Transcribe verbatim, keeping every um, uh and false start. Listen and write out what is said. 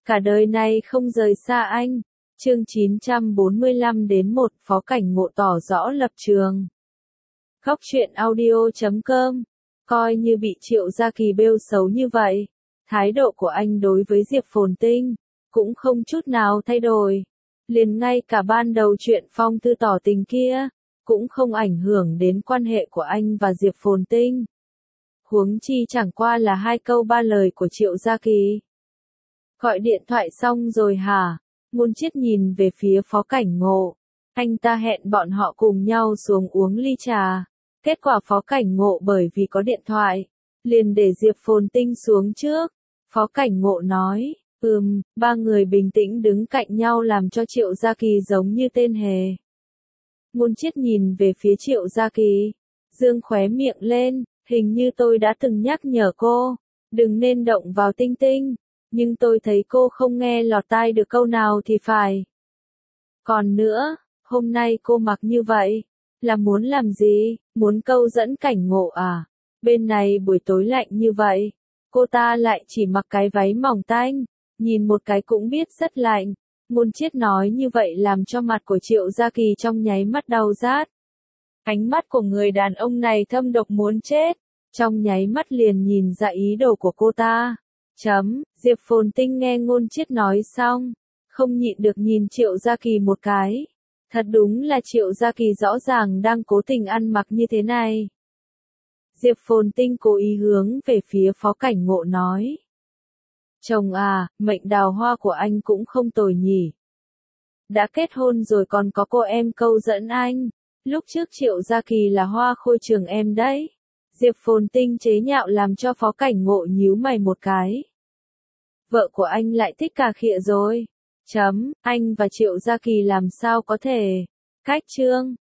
cả đời này không rời xa anh. Chương chín trăm bốn mươi lăm đến một, Phó Cảnh Ngộ tỏ rõ lập trường. Góc truyện audio chấm com. Coi như bị Triệu Gia Kỳ bêu xấu như vậy, thái độ của anh đối với Diệp Phồn Tinh cũng không chút nào thay đổi. Liền ngay cả ban đầu chuyện phong thư tỏ tình kia cũng không ảnh hưởng đến quan hệ của anh và Diệp Phồn Tinh. Huống chi chẳng qua là hai câu ba lời của Triệu Gia Kỳ. Gọi điện thoại xong rồi hả? Ngôn Chiết nhìn về phía Phó Cảnh Ngộ. Anh ta hẹn bọn họ cùng nhau xuống uống ly trà. Kết quả Phó Cảnh Ngộ bởi vì có điện thoại, liền để Diệp Phồn Tinh xuống trước. Phó Cảnh Ngộ nói, ừm, ba người bình tĩnh đứng cạnh nhau làm cho Triệu Gia Kỳ giống như tên hề. Ngôn Chiết nhìn về phía Triệu Gia Kỳ, dương khóe miệng lên, hình như tôi đã từng nhắc nhở cô, đừng nên động vào Tinh Tinh, nhưng tôi thấy cô không nghe lọt tai được câu nào thì phải. Còn nữa, hôm nay cô mặc như vậy, là muốn làm gì, muốn câu dẫn Cảnh Ngộ à? Bên này buổi tối lạnh như vậy, cô ta lại chỉ mặc cái váy mỏng tanh, nhìn một cái cũng biết rất lạnh. Ngôn Chiết nói như vậy làm cho mặt của Triệu Gia Kỳ trong nháy mắt đau rát. Ánh mắt của người đàn ông này thâm độc muốn chết, trong nháy mắt liền nhìn ra ý đồ của cô ta. Chấm, Diệp Phồn Tinh nghe Ngôn Chiết nói xong, không nhịn được nhìn Triệu Gia Kỳ một cái. Thật đúng là Triệu Gia Kỳ rõ ràng đang cố tình ăn mặc như thế này. Diệp Phồn Tinh cố ý hướng về phía Phó Cảnh Ngộ nói. Chồng à, mệnh đào hoa của anh cũng không tồi nhỉ. Đã kết hôn rồi còn có cô em câu dẫn anh. Lúc trước Triệu Gia Kỳ là hoa khôi trường em đấy. Diệp Phồn Tinh chế nhạo làm cho Phó Cảnh Ngộ nhíu mày một cái. Vợ của anh lại thích cà khịa rồi. Chấm, anh và Triệu Gia Kỳ làm sao có thể. Cách chương.